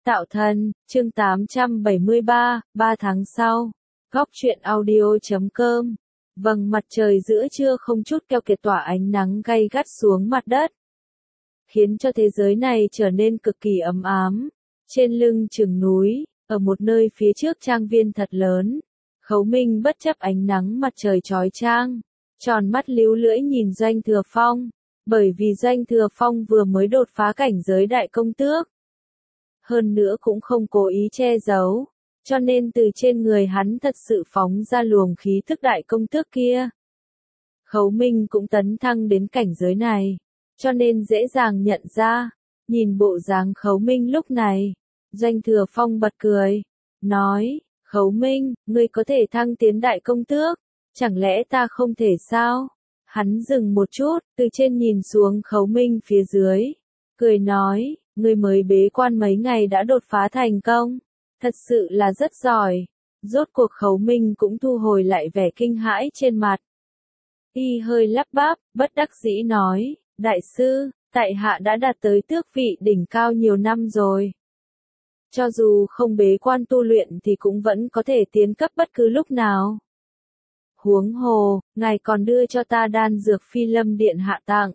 Tạo thân, chương 873, 3 tháng sau. Góc truyện audio.com. Vầng mặt trời giữa trưa không chút keo kiệt tỏa ánh nắng gay gắt xuống mặt đất, khiến cho thế giới này trở nên cực kỳ ấm ám. Trên lưng chừng núi, ở một nơi phía trước trang viên thật lớn, Khấu Minh bất chấp ánh nắng mặt trời chói chang, tròn mắt líu lưỡi nhìn Doanh Thừa Phong, bởi vì Doanh Thừa Phong vừa mới đột phá cảnh giới đại công tước. Hơn nữa cũng không cố ý che giấu, cho nên từ trên người hắn thật sự phóng ra luồng khí thức đại công tước kia. Khấu Minh cũng tấn thăng đến cảnh giới này, cho nên dễ dàng nhận ra. Nhìn bộ dáng Khấu Minh lúc này, Doanh Thừa Phong bật cười, nói, Khấu Minh, ngươi có thể thăng tiến đại công tước, chẳng lẽ ta không thể sao? Hắn dừng một chút, từ trên nhìn xuống Khấu Minh phía dưới, cười nói, ngươi mới bế quan mấy ngày đã đột phá thành công, thật sự là rất giỏi. Rốt cuộc Khấu Minh cũng thu hồi lại vẻ kinh hãi trên mặt. Y hơi lắp bắp, bất đắc dĩ nói, đại sư, tại hạ đã đạt tới tước vị đỉnh cao nhiều năm rồi. Cho dù không bế quan tu luyện thì cũng vẫn có thể tiến cấp bất cứ lúc nào. Huống hồ, ngài còn đưa cho ta đan dược Phi Lâm Điện hạ tặng.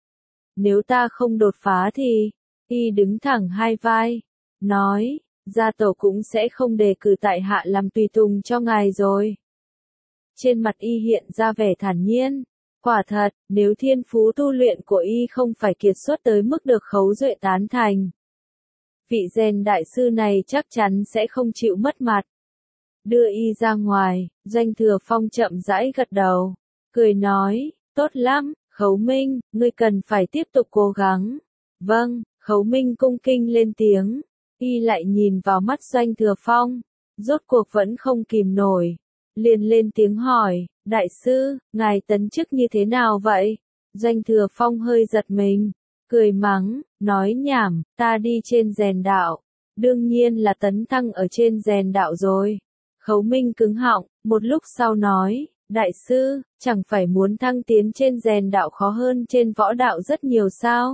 Nếu ta không đột phá thì, Y đứng thẳng hai vai, nói, gia tổ cũng sẽ không đề cử tại hạ làm tùy tùng cho ngài rồi. Trên mặt Y hiện ra vẻ thản nhiên, quả thật, nếu thiên phú tu luyện của Y không phải kiệt xuất tới mức được Khấu Duệ tán thành, vị rèn đại sư này chắc chắn sẽ không chịu mất mặt. Đưa Y ra ngoài, Doanh Thừa Phong chậm rãi gật đầu, cười nói, tốt lắm, Khấu Minh, ngươi cần phải tiếp tục cố gắng. Vâng, Khấu Minh cung kinh lên tiếng, Y lại nhìn vào mắt Doanh Thừa Phong, rốt cuộc vẫn không kìm nổi, liền lên tiếng hỏi, đại sư, ngài tấn chức như thế nào vậy? Doanh Thừa Phong hơi giật mình, cười mắng, nói nhảm, ta đi trên rèn đạo, đương nhiên là tấn thăng ở trên rèn đạo rồi. Khấu Minh cứng họng, một lúc sau nói, đại sư, chẳng phải muốn thăng tiến trên rèn đạo khó hơn trên võ đạo rất nhiều sao?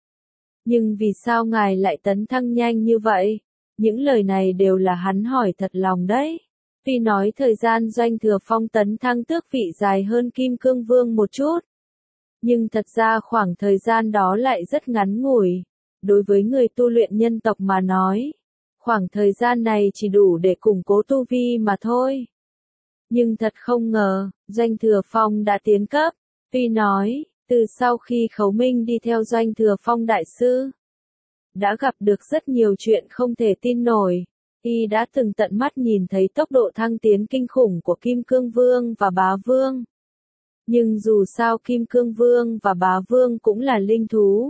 Nhưng vì sao ngài lại tấn thăng nhanh như vậy? Những lời này đều là hắn hỏi thật lòng đấy. Tuy nói thời gian Doanh Thừa Phong tấn thăng tước vị dài hơn Kim Cương Vương một chút, nhưng thật ra khoảng thời gian đó lại rất ngắn ngủi. Đối với người tu luyện nhân tộc mà nói, khoảng thời gian này chỉ đủ để củng cố tu vi mà thôi. Nhưng thật không ngờ, Doanh Thừa Phong đã tiến cấp. Tuy nói, từ sau khi Khấu Minh đi theo Doanh Thừa Phong đại sư, đã gặp được rất nhiều chuyện không thể tin nổi. Y đã từng tận mắt nhìn thấy tốc độ thăng tiến kinh khủng của Kim Cương Vương và Bá Vương. Nhưng dù sao Kim Cương Vương và Bá Vương cũng là linh thú.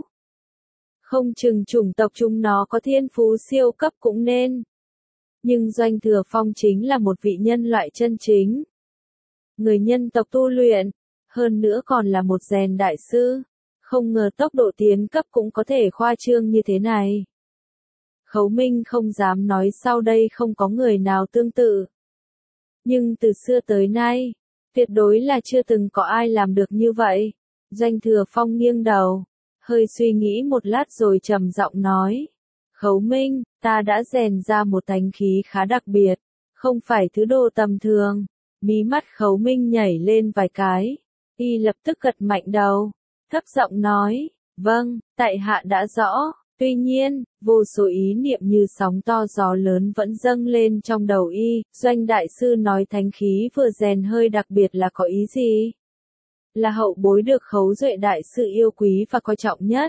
Không chừng chủng tộc chúng nó có thiên phú siêu cấp cũng nên. Nhưng Doanh Thừa Phong chính là một vị nhân loại chân chính. Người nhân tộc tu luyện, hơn nữa còn là một rèn đại sư. Không ngờ tốc độ tiến cấp cũng có thể khoa trương như thế này. Khấu Minh không dám nói sau đây không có người nào tương tự. Nhưng từ xưa tới nay, tuyệt đối là chưa từng có ai làm được như vậy. Doanh Thừa Phong nghiêng đầu, hơi suy nghĩ một lát rồi trầm giọng nói. Khấu Minh, ta đã rèn ra một tánh khí khá đặc biệt, không phải thứ đồ tầm thường. Mí mắt Khấu Minh nhảy lên vài cái, Y lập tức gật mạnh đầu, thấp giọng nói, vâng, tại hạ đã rõ. Tuy nhiên, vô số ý niệm như sóng to gió lớn vẫn dâng lên trong đầu Y. Doanh đại sư nói thánh khí vừa rèn hơi đặc biệt là có ý gì? Là hậu bối được Khấu Duệ đại sư yêu quý và coi trọng nhất.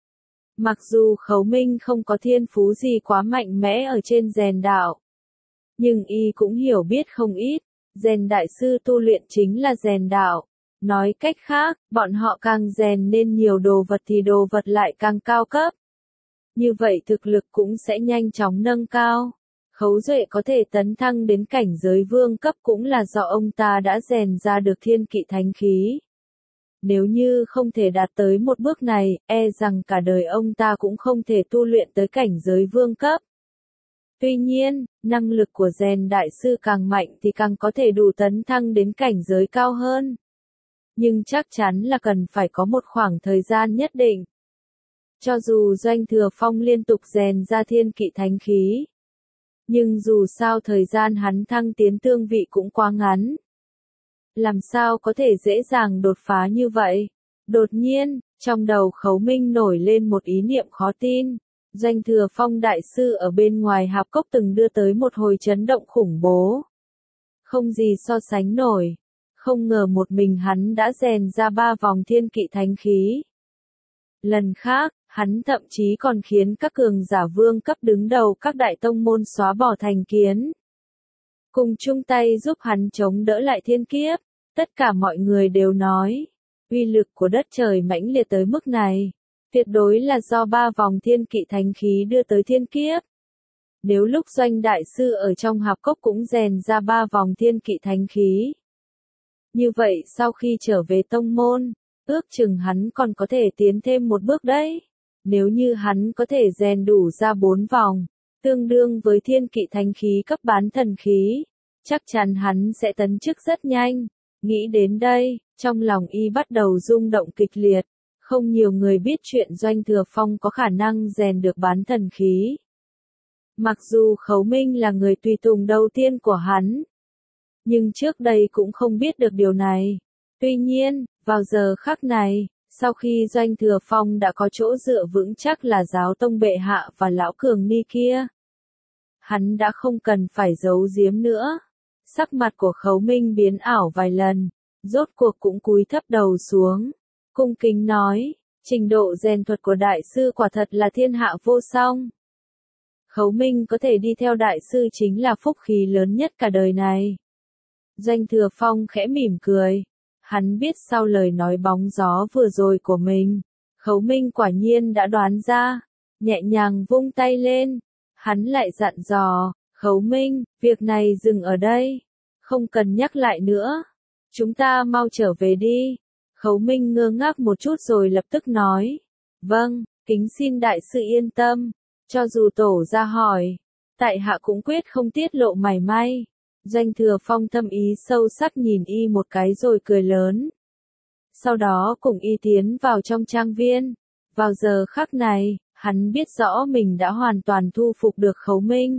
Mặc dù Khấu Minh không có thiên phú gì quá mạnh mẽ ở trên rèn đạo, nhưng Y cũng hiểu biết không ít. Rèn đại sư tu luyện chính là rèn đạo. Nói cách khác, bọn họ càng rèn nên nhiều đồ vật thì đồ vật lại càng cao cấp. Như vậy thực lực cũng sẽ nhanh chóng nâng cao. Khấu Duệ có thể tấn thăng đến cảnh giới vương cấp cũng là do ông ta đã rèn ra được thiên kỵ thánh khí. Nếu như không thể đạt tới một bước này, e rằng cả đời ông ta cũng không thể tu luyện tới cảnh giới vương cấp. Tuy nhiên, năng lực của rèn đại sư càng mạnh thì càng có thể đủ tấn thăng đến cảnh giới cao hơn. Nhưng chắc chắn là cần phải có một khoảng thời gian nhất định. Cho dù Doanh Thừa Phong liên tục rèn ra thiên kỵ thánh khí, nhưng dù sao thời gian hắn thăng tiến tương vị cũng quá ngắn. Làm sao có thể dễ dàng đột phá như vậy? Đột nhiên, trong đầu Khấu Minh nổi lên một ý niệm khó tin. Doanh Thừa Phong đại sư ở bên ngoài hạp cốc từng đưa tới một hồi chấn động khủng bố. Không gì so sánh nổi. Không ngờ một mình hắn đã rèn ra 3 vòng thiên kỵ thánh khí. Lần khác, hắn thậm chí còn khiến các cường giả vương cấp đứng đầu các đại tông môn xóa bỏ thành kiến. Cùng chung tay giúp hắn chống đỡ lại thiên kiếp. Tất cả mọi người đều nói, uy lực của đất trời mãnh liệt tới mức này, tuyệt đối là do 3 vòng thiên kỵ thánh khí đưa tới thiên kiếp. Nếu lúc Doanh đại sư ở trong hạp cốc cũng rèn ra 3 vòng thiên kỵ thánh khí, như vậy sau khi trở về tông môn, ước chừng hắn còn có thể tiến thêm một bước đấy. Nếu như hắn có thể rèn đủ ra 4 vòng, tương đương với thiên kỵ thánh khí cấp bán thần khí, chắc chắn hắn sẽ tấn chức rất nhanh. Nghĩ đến đây, trong lòng y bắt đầu rung động kịch liệt. Không nhiều người biết chuyện Doanh Thừa Phong có khả năng rèn được bán thần khí. Mặc dù Khấu Minh là người tùy tùng đầu tiên của hắn, nhưng trước đây cũng không biết được điều này. Tuy nhiên, vào giờ khắc này, sau khi Doanh Thừa Phong đã có chỗ dựa vững chắc là giáo tông bệ hạ và lão cường ni kia, hắn đã không cần phải giấu giếm nữa. Sắc mặt của Khấu Minh biến ảo vài lần, rốt cuộc cũng cúi thấp đầu xuống, cung kính nói, trình độ rèn thuật của đại sư quả thật là thiên hạ vô song. Khấu Minh có thể đi theo đại sư chính là phúc khí lớn nhất cả đời này. Doanh Thừa Phong khẽ mỉm cười, hắn biết sau lời nói bóng gió vừa rồi của mình, Khấu Minh quả nhiên đã đoán ra, nhẹ nhàng vung tay lên, hắn lại dặn dò, Khấu Minh, việc này dừng ở đây, không cần nhắc lại nữa, chúng ta mau trở về đi. Khấu Minh ngơ ngác một chút rồi lập tức nói, vâng, kính xin đại sư yên tâm, cho dù tổ ra hỏi, tại hạ cũng quyết không tiết lộ mảy may. Doanh Thừa Phong thâm ý sâu sắc nhìn y một cái rồi cười lớn. Sau đó cùng y tiến vào trong trang viên. Vào giờ khắc này, hắn biết rõ mình đã hoàn toàn thu phục được Khấu Minh.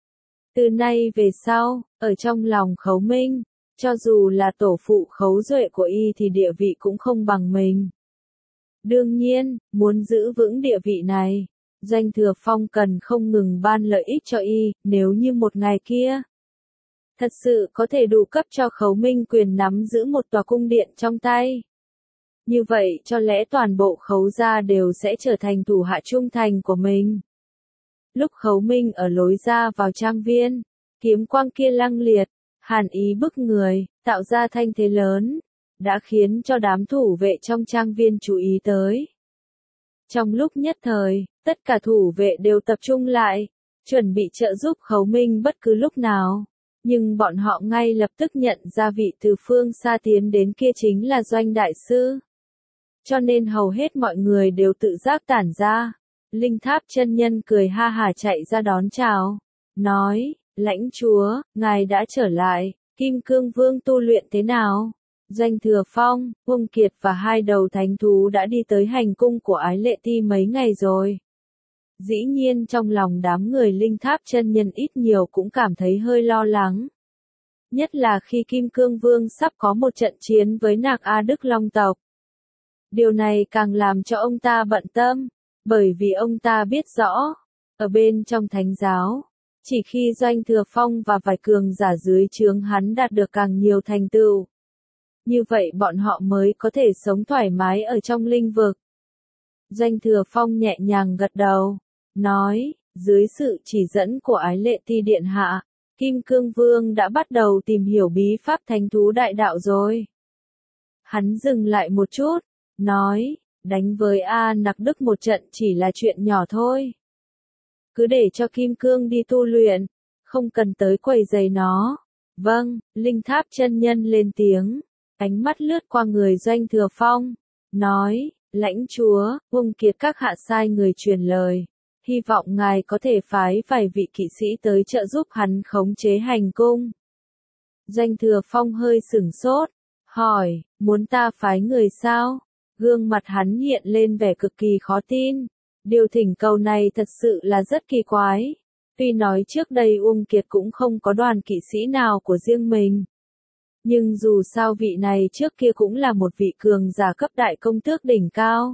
Từ nay về sau, ở trong lòng Khấu Minh, cho dù là tổ phụ Khấu Duệ của y thì địa vị cũng không bằng mình. Đương nhiên, muốn giữ vững địa vị này, Doanh Thừa Phong cần không ngừng ban lợi ích cho y, nếu như một ngày kia thật sự có thể đủ cấp cho Khấu Minh quyền nắm giữ một tòa cung điện trong tay. Như vậy cho lẽ toàn bộ Khấu gia đều sẽ trở thành thủ hạ trung thành của mình. Lúc Khấu Minh ở lối ra vào trang viên, kiếm quang kia lăng liệt, hàn ý bức người, tạo ra thanh thế lớn, đã khiến cho đám thủ vệ trong trang viên chú ý tới. Trong lúc nhất thời, tất cả thủ vệ đều tập trung lại, chuẩn bị trợ giúp Khấu Minh bất cứ lúc nào. Nhưng bọn họ ngay lập tức nhận ra vị từ phương xa tiến đến kia chính là Doanh đại sư. Cho nên hầu hết mọi người đều tự giác tản ra. Linh Tháp chân nhân cười ha hả chạy ra đón chào, nói, lãnh chúa, ngài đã trở lại, Kim Cương Vương tu luyện thế nào? Doanh Thừa Phong, Hung Kiệt và 2 đầu thánh thú đã đi tới hành cung của Ái Lệ Ti mấy ngày rồi. Dĩ nhiên trong lòng đám người Linh Tháp chân nhân ít nhiều cũng cảm thấy hơi lo lắng. Nhất là khi Kim Cương Vương sắp có một trận chiến với Nạc A Đức Long tộc. Điều này càng làm cho ông ta bận tâm, bởi vì ông ta biết rõ, ở bên trong thánh giáo, chỉ khi Doanh Thừa Phong và vài cường giả dưới trướng hắn đạt được càng nhiều thành tựu, như vậy bọn họ mới có thể sống thoải mái ở trong linh vực. Doanh Thừa Phong nhẹ nhàng gật đầu, nói, dưới sự chỉ dẫn của Ái Lệ Ti điện hạ, Kim Cương Vương đã bắt đầu tìm hiểu bí pháp thánh thú đại đạo rồi. Hắn dừng lại một chút, nói, đánh với A Nặc Đức một trận chỉ là chuyện nhỏ thôi. Cứ để cho Kim Cương đi tu luyện, không cần tới quấy rầy nó. Vâng, Linh Tháp chân nhân lên tiếng, ánh mắt lướt qua người Doanh Thừa Phong, nói, lãnh chúa, Hung Kiệt các hạ sai người truyền lời, hy vọng ngài có thể phái vài vị kỵ sĩ tới trợ giúp hắn khống chế hành cung. Doanh Thừa Phong hơi sửng sốt, hỏi, muốn ta phái người sao? Gương mặt hắn hiện lên vẻ cực kỳ khó tin, Điều thỉnh cầu này thật sự là rất kỳ quái. Tuy nói trước đây Uông Kiệt cũng không có đoàn kỵ sĩ nào của riêng mình. Nhưng dù sao vị này trước kia cũng là một vị cường giả cấp đại công tước đỉnh cao.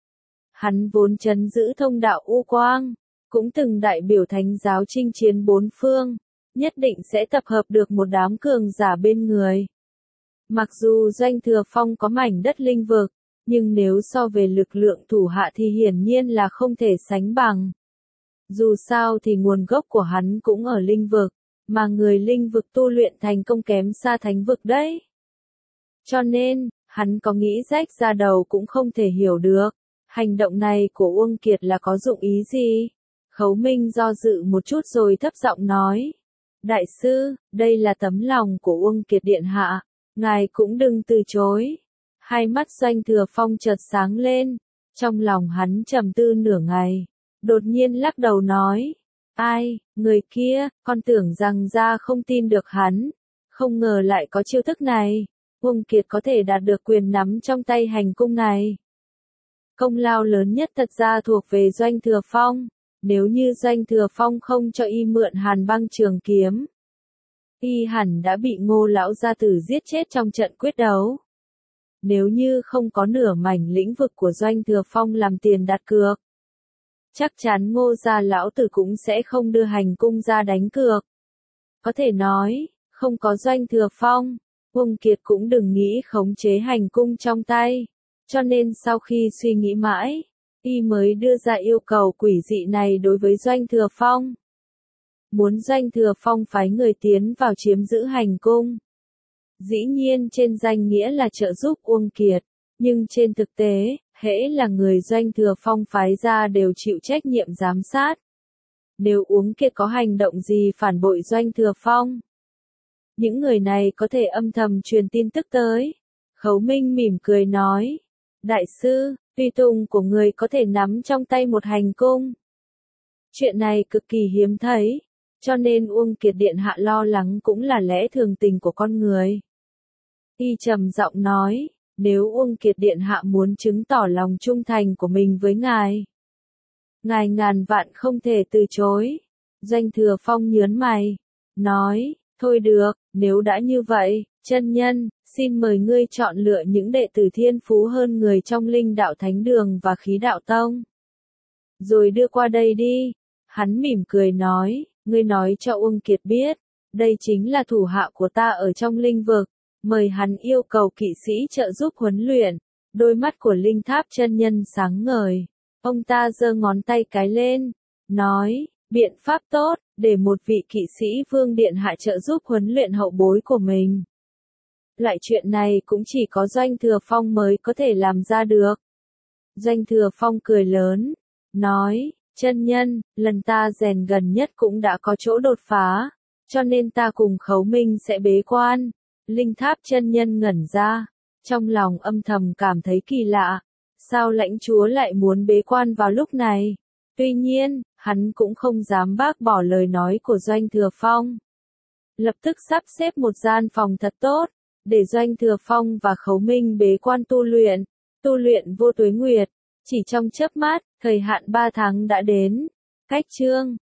Hắn vốn trấn giữ thông đạo U Quang, cũng từng đại biểu thánh giáo chinh chiến bốn phương, nhất định sẽ tập hợp được một đám cường giả bên người. Mặc dù Doanh Thừa Phong có mảnh đất linh vực, nhưng nếu so về lực lượng thủ hạ thì hiển nhiên là không thể sánh bằng. Dù sao thì nguồn gốc của hắn cũng ở linh vực, mà người linh vực tu luyện thành công kém xa thánh vực đấy. Cho nên, hắn có nghĩ rách ra đầu cũng không thể hiểu được, hành động này của Uông Kiệt là có dụng ý gì? Khấu Minh do dự một chút rồi thấp giọng nói. Đại sư, đây là tấm lòng của Uông Kiệt điện hạ, ngài cũng đừng từ chối. Hai mắt Doanh Thừa Phong chợt sáng lên, trong lòng hắn trầm tư nửa ngày, đột nhiên lắc đầu nói. Ai, người kia, con tưởng rằng ra không tin được hắn, không ngờ lại có chiêu thức này. Uông Kiệt có thể đạt được quyền nắm trong tay hành cung này. Công lao lớn nhất thật ra thuộc về Doanh Thừa Phong. Nếu như Doanh Thừa Phong không cho y mượn Hàn Băng trường kiếm, y hẳn đã bị Ngô lão gia tử giết chết trong trận quyết đấu. Nếu như không có nửa mảnh lĩnh vực của Doanh Thừa Phong làm tiền đặt cược, chắc chắn Ngô gia lão tử cũng sẽ không đưa hành cung ra đánh cược. Có thể nói, không có Doanh Thừa Phong, Uông Kiệt cũng đừng nghĩ khống chế hành cung trong tay. Cho nên sau khi suy nghĩ mãi, y mới đưa ra yêu cầu quỷ dị này đối với Doanh Thừa Phong. Muốn Doanh Thừa Phong phái người tiến vào chiếm giữ hành cung. Dĩ nhiên trên danh nghĩa là trợ giúp Uông Kiệt, nhưng trên thực tế, hễ là người Doanh Thừa Phong phái ra đều chịu trách nhiệm giám sát. Nếu Uông Kiệt có hành động gì phản bội Doanh Thừa Phong, những người này có thể âm thầm truyền tin tức tới. Khấu Minh mỉm cười nói. Đại sư, tùy tùng của người có thể nắm trong tay một hành cung. Chuyện này cực kỳ hiếm thấy, cho nên Uông Kiệt điện hạ lo lắng cũng là lẽ thường tình của con người. Y trầm giọng nói, nếu Uông Kiệt điện hạ muốn chứng tỏ lòng trung thành của mình với ngài, ngài ngàn vạn không thể từ chối. Doanh Thừa Phong nhớn mày, nói, thôi được, nếu đã như vậy, chân nhân, xin mời ngươi chọn lựa những đệ tử thiên phú hơn người trong Linh Đạo Thánh Đường và Khí Đạo Tông. Rồi đưa qua đây đi. Hắn mỉm cười nói, ngươi nói cho Uông Kiệt biết, đây chính là thủ hạ của ta ở trong linh vực, mời hắn yêu cầu kỵ sĩ trợ giúp huấn luyện. Đôi mắt của Linh Tháp chân nhân sáng ngời, ông ta giơ ngón tay cái lên, nói, biện pháp tốt, để một vị kỵ sĩ vương điện hạ trợ giúp huấn luyện hậu bối của mình. Loại chuyện này cũng chỉ có Doanh Thừa Phong mới có thể làm ra được. Doanh Thừa Phong cười lớn, nói, chân nhân, lần ta rèn gần nhất cũng đã có chỗ đột phá, cho nên ta cùng Khấu Minh sẽ bế quan. Linh Tháp chân nhân ngẩn ra, trong lòng âm thầm cảm thấy kỳ lạ, sao lãnh chúa lại muốn bế quan vào lúc này? Tuy nhiên, hắn cũng không dám bác bỏ lời nói của Doanh Thừa Phong. Lập tức sắp xếp một gian phòng thật tốt, để Doanh Thừa Phong và Khấu Minh bế quan tu luyện vô tuế nguyệt. Chỉ trong chớp mắt, thời hạn 3 tháng đã đến. Cách chương